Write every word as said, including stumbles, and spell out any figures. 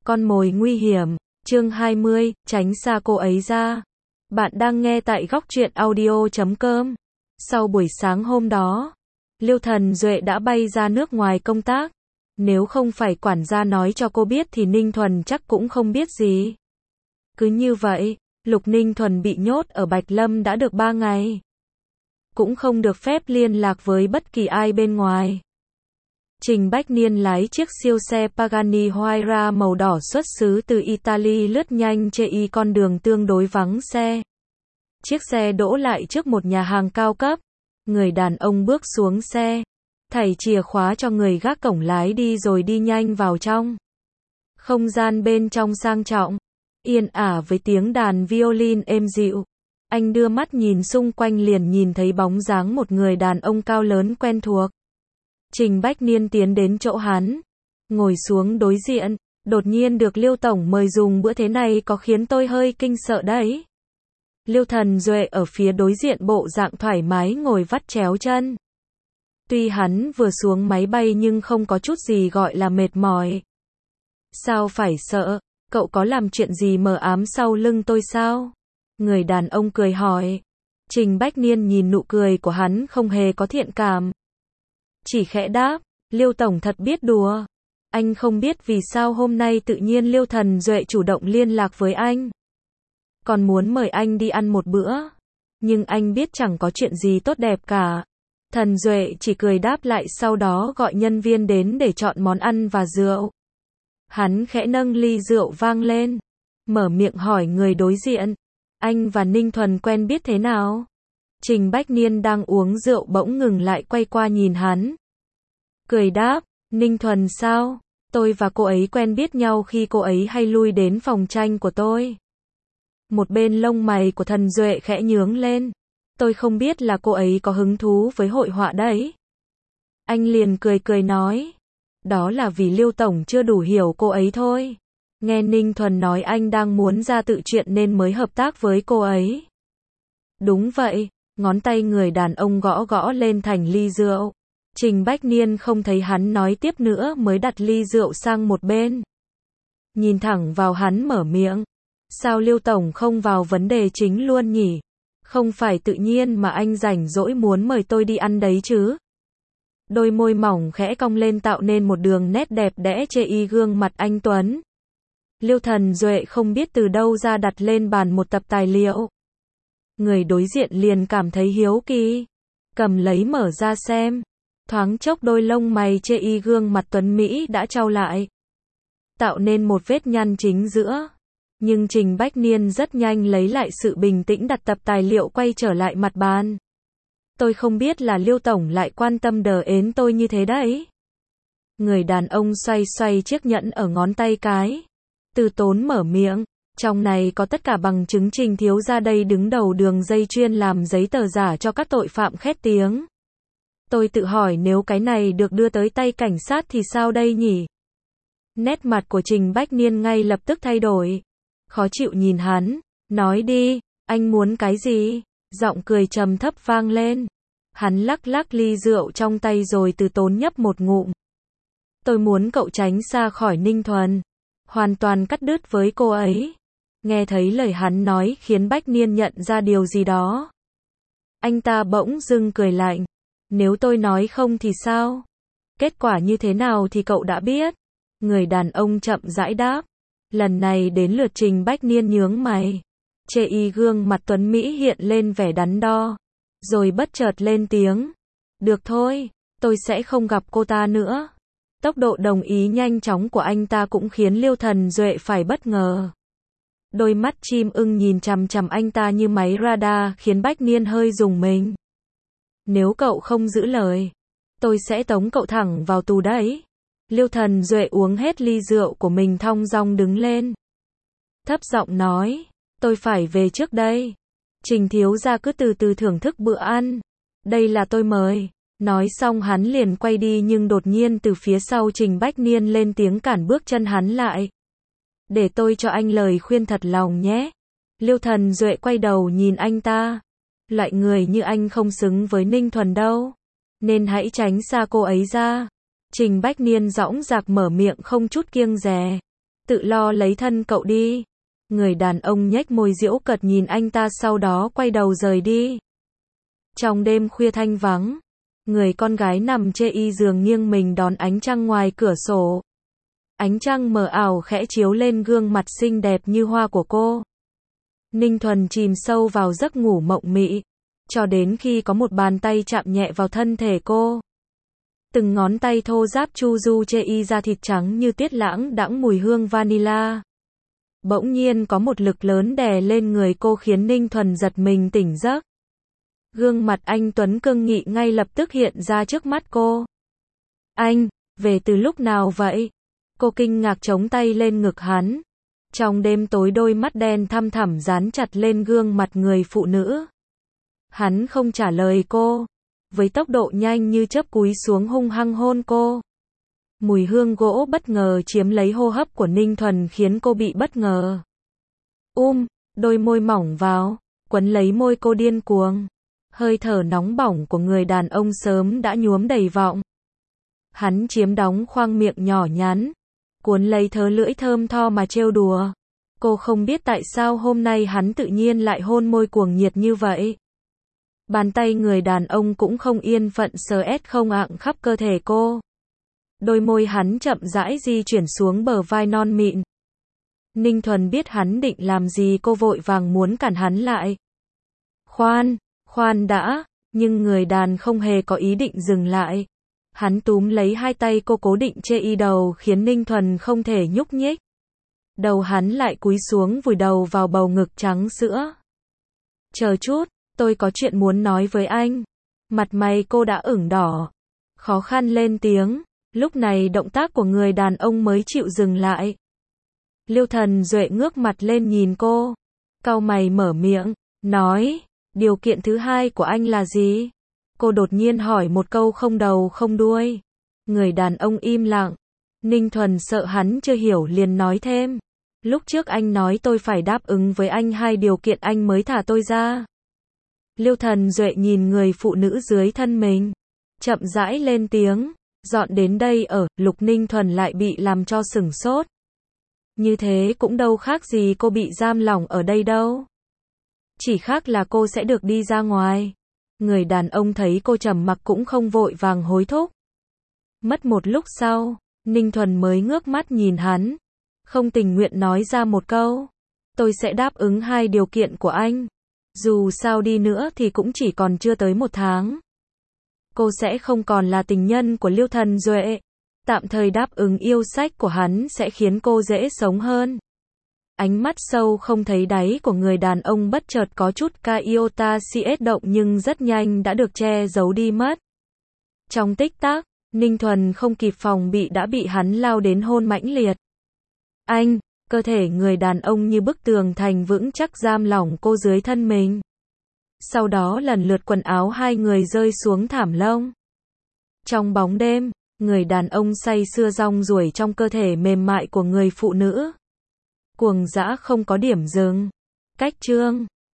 Con mồi nguy hiểm, chương hai mươi, tránh xa cô ấy ra. Bạn đang nghe tại góc truyện audio chấm com. Sau buổi sáng hôm đó, Liêu Thần Duệ đã bay ra nước ngoài công tác. Nếu không phải quản gia nói cho cô biết thì Ninh Thuần chắc cũng không biết gì. Cứ như vậy, Lục Ninh Thuần bị nhốt ở Bạch Lâm đã được ba ngày. Cũng không được phép liên lạc với bất kỳ ai bên ngoài. Trình Bách Niên lái chiếc siêu xe Pagani Huayra màu đỏ xuất xứ từ Italy lướt nhanh trên con đường tương đối vắng xe. Chiếc xe đỗ lại trước một nhà hàng cao cấp. Người đàn ông bước xuống xe, thảy chìa khóa cho người gác cổng lái đi rồi đi nhanh vào trong. Không gian bên trong sang trọng, yên ả với tiếng đàn violin êm dịu. Anh đưa mắt nhìn xung quanh liền nhìn thấy bóng dáng một người đàn ông cao lớn quen thuộc. Trình Bách Niên tiến đến chỗ hắn, ngồi xuống đối diện, đột nhiên được Liêu Tổng mời dùng bữa thế này có khiến tôi hơi kinh sợ đấy. Liêu Thần Duệ ở phía đối diện bộ dạng thoải mái ngồi vắt chéo chân. Tuy hắn vừa xuống máy bay nhưng không có chút gì gọi là mệt mỏi. Sao phải sợ, cậu có làm chuyện gì mờ ám sau lưng tôi sao? Người đàn ông cười hỏi. Trình Bách Niên nhìn nụ cười của hắn không hề có thiện cảm. Chỉ khẽ đáp, Liêu Tổng thật biết đùa. Anh không biết vì sao hôm nay tự nhiên Liêu Thần Duệ chủ động liên lạc với anh. Còn muốn mời anh đi ăn một bữa. Nhưng anh biết chẳng có chuyện gì tốt đẹp cả. Thần Duệ chỉ cười đáp lại sau đó gọi nhân viên đến để chọn món ăn và rượu. Hắn khẽ nâng ly rượu vang lên. Mở miệng hỏi người đối diện. Anh và Ninh Thuần quen biết thế nào? Trình Bách Niên đang uống rượu bỗng ngừng lại quay qua nhìn hắn. Cười đáp, Ninh Thuần sao? Tôi và cô ấy quen biết nhau khi cô ấy hay lui đến phòng tranh của tôi. Một bên lông mày của Thần Duệ khẽ nhướng lên. Tôi không biết là cô ấy có hứng thú với hội họa đấy. Anh liền cười cười nói. Đó là vì Liêu Tổng chưa đủ hiểu cô ấy thôi. Nghe Ninh Thuần nói anh đang muốn ra tự chuyện nên mới hợp tác với cô ấy. Đúng vậy. Ngón tay người đàn ông gõ gõ lên thành ly rượu. Trình Bách Niên không thấy hắn nói tiếp nữa mới đặt ly rượu sang một bên. Nhìn thẳng vào hắn mở miệng. Sao Liêu Tổng không vào vấn đề chính luôn nhỉ? Không phải tự nhiên mà anh rảnh rỗi muốn mời tôi đi ăn đấy chứ? Đôi môi mỏng khẽ cong lên tạo nên một đường nét đẹp đẽ trên y gương mặt anh Tuấn. Liêu Thần Duệ không biết từ đâu ra đặt lên bàn một tập tài liệu. Người đối diện liền cảm thấy hiếu kỳ. Cầm lấy mở ra xem. Thoáng chốc đôi lông mày trên y gương mặt Tuấn Mỹ đã trao lại. Tạo nên một vết nhăn chính giữa. Nhưng Trình Bách Niên rất nhanh lấy lại sự bình tĩnh đặt tập tài liệu quay trở lại mặt bàn. Tôi không biết là Liêu Tổng lại quan tâm đờ ến tôi như thế đấy. Người đàn ông xoay xoay chiếc nhẫn ở ngón tay cái. Từ tốn mở miệng. Trong này có tất cả bằng chứng Trình thiếu gia đây đứng đầu đường dây chuyên làm giấy tờ giả cho các tội phạm khét tiếng. Tôi tự hỏi nếu cái này được đưa tới tay cảnh sát thì sao đây nhỉ? Nét mặt của Trình Bách Niên ngay lập tức thay đổi. Khó chịu nhìn hắn. Nói đi, anh muốn cái gì? Giọng cười trầm thấp vang lên. Hắn lắc lắc ly rượu trong tay rồi từ tốn nhấp một ngụm. Tôi muốn cậu tránh xa khỏi Ninh Thuần. Hoàn toàn cắt đứt với cô ấy. Nghe thấy lời hắn nói khiến Bách Niên nhận ra điều gì đó. Anh ta bỗng dưng cười lạnh. Nếu tôi nói không thì sao? Kết quả như thế nào thì cậu đã biết. Người đàn ông chậm rãi đáp. Lần này đến lượt Trình Bách Niên nhướng mày. Chê y gương mặt Tuấn Mỹ hiện lên vẻ đắn đo. Rồi bất chợt lên tiếng. Được thôi, tôi sẽ không gặp cô ta nữa. Tốc độ đồng ý nhanh chóng của anh ta cũng khiến Liêu Thần Duệ phải bất ngờ. Đôi mắt chim ưng nhìn chằm chằm anh ta như máy radar khiến Bách Niên hơi rùng mình. Nếu cậu không giữ lời, tôi sẽ tống cậu thẳng vào tù đấy. Liêu Thần Duệ uống hết ly rượu của mình thong dong đứng lên. Thấp giọng nói, tôi phải về trước đây. Trình thiếu gia cứ từ từ thưởng thức bữa ăn. Đây là tôi mời. Nói xong hắn liền quay đi nhưng đột nhiên từ phía sau Trình Bách Niên lên tiếng cản bước chân hắn lại. Để tôi cho anh lời khuyên thật lòng nhé. Liêu Thần Duệ quay đầu nhìn anh ta. Loại người như anh không xứng với Ninh Thuần đâu. Nên hãy tránh xa cô ấy ra. Trình Bách Niên dõng dạc mở miệng không chút kiêng dè. tự lo lấy thân cậu đi. Người đàn ông nhếch môi giễu cợt nhìn anh ta sau đó quay đầu rời đi. Trong đêm khuya thanh vắng, người con gái nằm chê y giường nghiêng mình đón ánh trăng ngoài cửa sổ. Ánh trăng mờ ảo khẽ chiếu lên gương mặt xinh đẹp như hoa của cô. Ninh Thuần chìm sâu vào giấc ngủ mộng mị, cho đến khi có một bàn tay chạm nhẹ vào thân thể cô. Từng ngón tay thô ráp chu du chê y da thịt trắng như tuyết lãng đãng mùi hương vanilla. Bỗng nhiên có một lực lớn đè lên người cô khiến Ninh Thuần giật mình tỉnh giấc. Gương mặt anh tuấn cương nghị ngay lập tức hiện ra trước mắt cô. Anh, về từ lúc nào vậy? Cô kinh ngạc chống tay lên ngực hắn. Trong đêm tối đôi mắt đen thăm thẳm dán chặt lên gương mặt người phụ nữ. Hắn không trả lời cô. Với tốc độ nhanh như chớp cúi xuống hung hăng hôn cô. Mùi hương gỗ bất ngờ chiếm lấy hô hấp của Ninh Thuần khiến cô bị bất ngờ. Um, đôi môi mỏng vào, quấn lấy môi cô điên cuồng. Hơi thở nóng bỏng của người đàn ông sớm đã nhuốm đầy vọng. Hắn chiếm đóng khoang miệng nhỏ nhắn, cuốn lấy thớ lưỡi thơm tho mà trêu đùa. Cô không biết tại sao hôm nay hắn tự nhiên lại hôn môi cuồng nhiệt như vậy. Bàn tay người đàn ông cũng không yên phận sờ ét không ạng khắp cơ thể cô. Đôi môi hắn chậm rãi di chuyển xuống bờ vai non mịn. Ninh Thuần biết hắn định làm gì, cô vội vàng muốn cản hắn lại. Khoan, khoan đã, nhưng người đàn không hề có ý định dừng lại. Hắn túm lấy hai tay cô cố định chê y đầu khiến Ninh Thuần không thể nhúc nhích. Đầu hắn lại cúi xuống vùi đầu vào bầu ngực trắng sữa. Chờ chút, tôi có chuyện muốn nói với anh. Mặt mày cô đã ửng đỏ. Khó khăn lên tiếng. Lúc này động tác của người đàn ông mới chịu dừng lại. Liêu Thần Duệ ngước mặt lên nhìn cô. Cau mày mở miệng, nói, điều kiện thứ hai của anh là gì? Cô đột nhiên hỏi một câu không đầu không đuôi. Người đàn ông im lặng. Ninh Thuần sợ hắn chưa hiểu liền nói thêm. Lúc trước anh nói tôi phải đáp ứng với anh hai điều kiện anh mới thả tôi ra. Liêu Thần Duệ nhìn người phụ nữ dưới thân mình. Chậm rãi lên tiếng. Dọn đến đây ở, Lục Ninh Thuần lại bị làm cho sửng sốt. Như thế cũng đâu khác gì cô bị giam lỏng ở đây đâu. Chỉ khác là cô sẽ được đi ra ngoài. Người đàn ông thấy cô trầm mặc cũng không vội vàng hối thúc. Mất một lúc sau, Ninh Thuần mới ngước mắt nhìn hắn. Không tình nguyện nói ra một câu. Tôi sẽ đáp ứng hai điều kiện của anh. Dù sao đi nữa thì cũng chỉ còn chưa tới một tháng. Cô sẽ không còn là tình nhân của Liêu Thần Duệ. Tạm thời đáp ứng yêu sách của hắn sẽ khiến cô dễ sống hơn. Ánh mắt sâu không thấy đáy của người đàn ông bất chợt có chút ca iota cs động nhưng rất nhanh đã được che giấu đi mất. Trong tích tắc, Ninh Thuần không kịp phòng bị đã bị hắn lao đến hôn mãnh liệt. Anh, cơ thể người đàn ông như bức tường thành vững chắc giam lỏng cô dưới thân mình. Sau đó lần lượt quần áo hai người rơi xuống thảm lông. Trong bóng đêm, người đàn ông say sưa rong ruổi trong cơ thể mềm mại của người phụ nữ. Cuồng dã không có điểm dừng. Cách chương